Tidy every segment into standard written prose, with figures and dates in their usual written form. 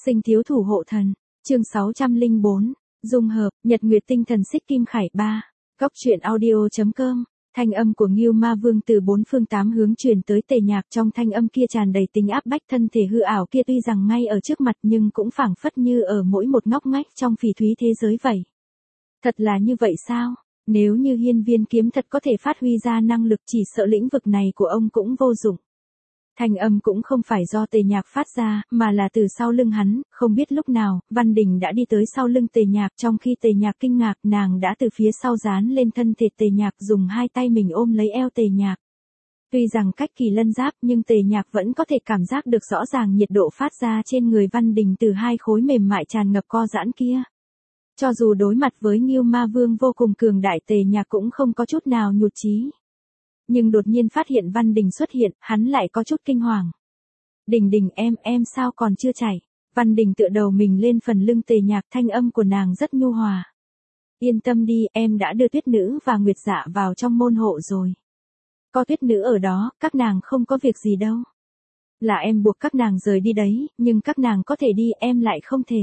Sinh thiếu thủ hộ thần, chương 604, dung hợp, nhật nguyệt tinh thần xích kim khải 3, góc truyện audio.com, thanh âm của Ngưu Ma Vương từ bốn phương tám hướng truyền tới Tề Nhạc, trong thanh âm kia tràn đầy tính áp bách, thân thể hư ảo kia tuy rằng ngay ở trước mặt nhưng cũng phảng phất như ở mỗi một ngóc ngách trong phỉ thúy thế giới vậy. Thật là như vậy sao? Nếu như hiên viên kiếm thật có thể phát huy ra năng lực, chỉ sợ lĩnh vực này của ông cũng vô dụng. Thanh âm cũng không phải do Tề Nhạc phát ra, mà là từ sau lưng hắn, không biết lúc nào, Văn Đình đã đi tới sau lưng Tề Nhạc, trong khi Tề Nhạc kinh ngạc, nàng đã từ phía sau dán lên thân thể Tề Nhạc, dùng hai tay mình ôm lấy eo Tề Nhạc. Tuy rằng cách kỳ lân giáp nhưng Tề Nhạc vẫn có thể cảm giác được rõ ràng nhiệt độ phát ra trên người Văn Đình từ hai khối mềm mại tràn ngập co giãn kia. Cho dù đối mặt với Ngưu Ma Vương vô cùng cường đại, Tề Nhạc cũng không có chút nào nhụt chí. Nhưng đột nhiên phát hiện Văn Đình xuất hiện, hắn lại có chút kinh hoàng. Đình Đình em sao còn chưa chảy? Văn Đình tựa đầu mình lên phần lưng Tề Nhạc, thanh âm của nàng rất nhu hòa. Yên tâm đi, em đã đưa Tuyết Nữ và Nguyệt Dạ vào trong môn hộ rồi. Có Tuyết Nữ ở đó, các nàng không có việc gì đâu. Là em buộc các nàng rời đi đấy, nhưng các nàng có thể đi, em lại không thể.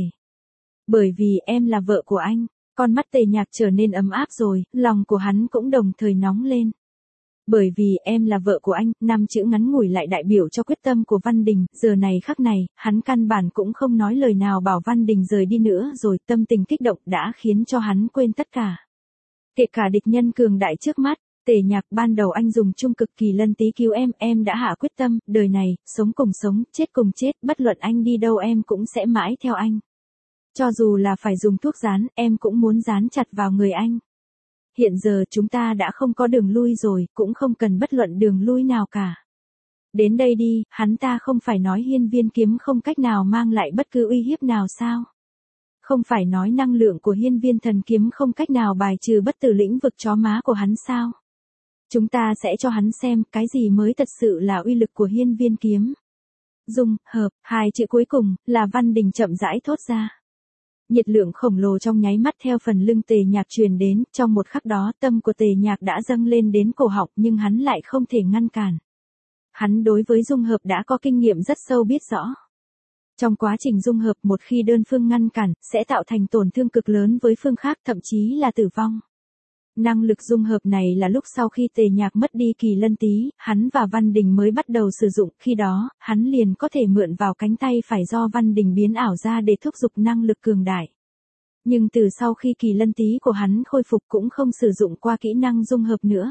Bởi vì em là vợ của anh. Con mắt Tề Nhạc trở nên ấm áp rồi, lòng của hắn cũng đồng thời nóng lên. Bởi vì em là vợ của anh, 5 chữ ngắn ngủi lại đại biểu cho quyết tâm của Văn Đình, giờ này khắc này, hắn căn bản cũng không nói lời nào bảo Văn Đình rời đi nữa rồi, tâm tình kích động đã khiến cho hắn quên tất cả. Kể cả địch nhân cường đại trước mắt, Tề Nhạc, ban đầu anh dùng trung cực kỳ lân tí cứu em đã hạ quyết tâm, đời này, sống cùng sống, chết cùng chết, bất luận anh đi đâu em cũng sẽ mãi theo anh. Cho dù là phải dùng thuốc dán, em cũng muốn dán chặt vào người anh. Hiện giờ chúng ta đã không có đường lui rồi, cũng không cần bất luận đường lui nào cả. Đến đây đi, hắn ta không phải nói hiên viên kiếm không cách nào mang lại bất cứ uy hiếp nào sao? Không phải nói năng lượng của hiên viên thần kiếm không cách nào bài trừ bất tử lĩnh vực chó má của hắn sao? Chúng ta sẽ cho hắn xem cái gì mới thật sự là uy lực của hiên viên kiếm. Dung hợp, hai chữ cuối cùng là Văn Đình chậm rãi thốt ra. Nhiệt lượng khổng lồ trong nháy mắt theo phần lưng Tề Nhạc truyền đến, trong một khắc đó tâm của Tề Nhạc đã dâng lên đến cổ họng nhưng hắn lại không thể ngăn cản. Hắn đối với dung hợp đã có kinh nghiệm rất sâu, biết rõ. Trong quá trình dung hợp, một khi đơn phương ngăn cản, sẽ tạo thành tổn thương cực lớn với phương khác, thậm chí là tử vong. Năng lực dung hợp này là lúc sau khi Tề Nhạc mất đi kỳ lân tí, hắn và Văn Đình mới bắt đầu sử dụng, khi đó, hắn liền có thể mượn vào cánh tay phải do Văn Đình biến ảo ra để thúc giục năng lực cường đại. Nhưng từ sau khi kỳ lân tí của hắn khôi phục cũng không sử dụng qua kỹ năng dung hợp nữa.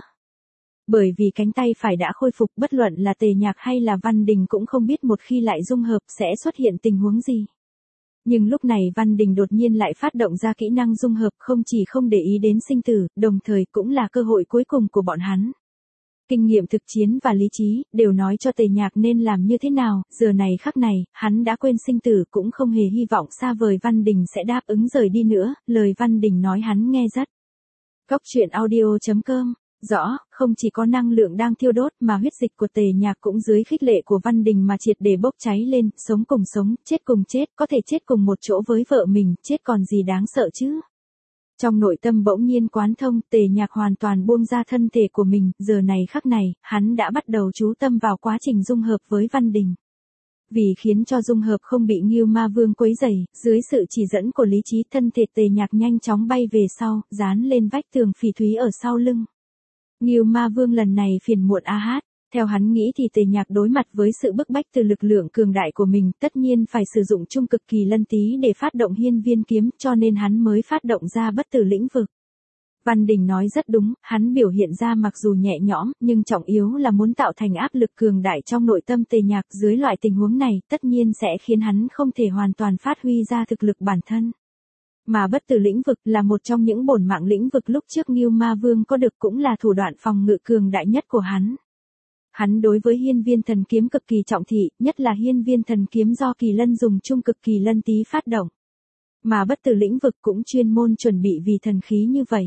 Bởi vì cánh tay phải đã khôi phục, bất luận là Tề Nhạc hay là Văn Đình cũng không biết một khi lại dung hợp sẽ xuất hiện tình huống gì. Nhưng lúc này Văn Đình đột nhiên lại phát động ra kỹ năng dung hợp, không chỉ không để ý đến sinh tử, đồng thời cũng là cơ hội cuối cùng của bọn hắn. Kinh nghiệm thực chiến và lý trí, đều nói cho Tề Nhạc nên làm như thế nào, giờ này khắc này, hắn đã quên sinh tử, cũng không hề hy vọng xa vời Văn Đình sẽ đáp ứng rời đi nữa, lời Văn Đình nói hắn nghe rất. Góc truyện audio.com, rõ, không chỉ có năng lượng đang thiêu đốt mà huyết dịch của Tề Nhạc cũng dưới khích lệ của Văn Đình mà triệt để bốc cháy lên, sống cùng sống, chết cùng chết, có thể chết cùng một chỗ với vợ mình, chết còn gì đáng sợ chứ. Trong nội tâm bỗng nhiên quán thông, Tề Nhạc hoàn toàn buông ra thân thể của mình, giờ này khắc này, hắn đã bắt đầu chú tâm vào quá trình dung hợp với Văn Đình. Vì khiến cho dung hợp không bị Ngưu Ma Vương quấy rầy, dưới sự chỉ dẫn của lý trí, thân thể Tề Nhạc nhanh chóng bay về sau, dán lên vách tường phỉ thúy ở sau lưng. Ngưu Ma Vương lần này phiền muộn a hát, theo hắn nghĩ thì Tề Nhạc đối mặt với sự bức bách từ lực lượng cường đại của mình, tất nhiên phải sử dụng trung cực kỳ lân tí để phát động hiên viên kiếm, cho nên hắn mới phát động ra bất tử lĩnh vực. Văn Đình nói rất đúng, hắn biểu hiện ra mặc dù nhẹ nhõm, nhưng trọng yếu là muốn tạo thành áp lực cường đại trong nội tâm Tề Nhạc, dưới loại tình huống này, tất nhiên sẽ khiến hắn không thể hoàn toàn phát huy ra thực lực bản thân. Mà bất tử lĩnh vực là một trong những bổn mạng lĩnh vực lúc trước Ngưu Ma Vương có được, cũng là thủ đoạn phòng ngự cường đại nhất của hắn. Hắn đối với hiên viên thần kiếm cực kỳ trọng thị, nhất là hiên viên thần kiếm do kỳ lân dùng trung cực kỳ lân tí phát động. Mà bất tử lĩnh vực cũng chuyên môn chuẩn bị vì thần khí như vậy.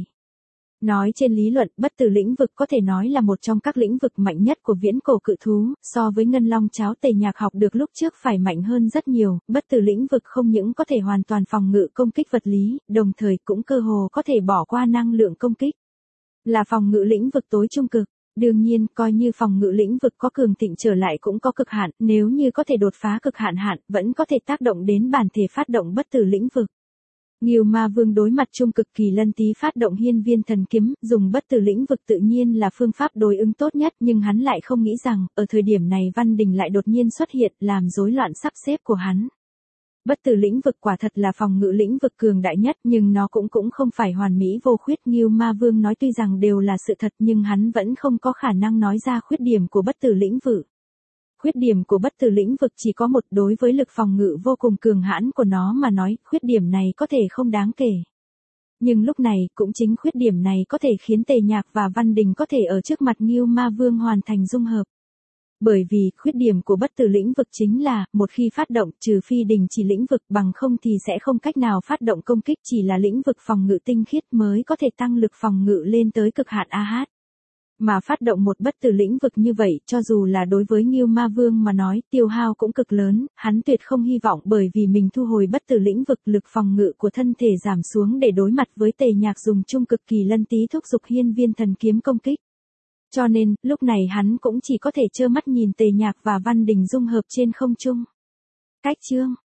Nói trên lý luận, bất tử lĩnh vực có thể nói là một trong các lĩnh vực mạnh nhất của viễn cổ cự thú, so với ngân long cháo Tề Nhạc học được lúc trước phải mạnh hơn rất nhiều, bất tử lĩnh vực không những có thể hoàn toàn phòng ngự công kích vật lý, đồng thời cũng cơ hồ có thể bỏ qua năng lượng công kích. Là phòng ngự lĩnh vực tối trung cực. Đương nhiên, coi như phòng ngự lĩnh vực có cường thịnh trở lại cũng có cực hạn, nếu như có thể đột phá cực hạn vẫn có thể tác động đến bản thể phát động bất tử lĩnh vực. Ngưu Ma Vương đối mặt Trung Cực Kỳ Lân Tý phát động Hiên Viên Thần Kiếm, dùng bất tử lĩnh vực tự nhiên là phương pháp đối ứng tốt nhất, nhưng hắn lại không nghĩ rằng, ở thời điểm này Văn Đình lại đột nhiên xuất hiện, làm rối loạn sắp xếp của hắn. Bất tử lĩnh vực quả thật là phòng ngự lĩnh vực cường đại nhất, nhưng nó cũng không phải hoàn mỹ vô khuyết. Ngưu Ma Vương nói tuy rằng đều là sự thật, nhưng hắn vẫn không có khả năng nói ra khuyết điểm của bất tử lĩnh vực. Khuyết điểm của bất tử lĩnh vực chỉ có một, đối với lực phòng ngự vô cùng cường hãn của nó mà nói, khuyết điểm này có thể không đáng kể. Nhưng lúc này, cũng chính khuyết điểm này có thể khiến Tề Nhạc và Văn Đình có thể ở trước mặt Ngưu Ma Vương hoàn thành dung hợp. Bởi vì, khuyết điểm của bất tử lĩnh vực chính là, một khi phát động, trừ phi đình chỉ lĩnh vực, bằng không thì sẽ không cách nào phát động công kích, chỉ là lĩnh vực phòng ngự tinh khiết mới có thể tăng lực phòng ngự lên tới cực hạn AH. Mà phát động một bất tử lĩnh vực như vậy, cho dù là đối với Ngưu Ma Vương mà nói, tiêu hao cũng cực lớn, hắn tuyệt không hy vọng bởi vì mình thu hồi bất tử lĩnh vực, lực phòng ngự của thân thể giảm xuống để đối mặt với Tề Nhạc dùng Trung Cực Kỳ Lân Tý thúc giục Hiên Viên Thần Kiếm công kích. Cho nên, lúc này hắn cũng chỉ có thể trơ mắt nhìn Tề Nhạc và Văn Đình dung hợp trên không trung. Cách chương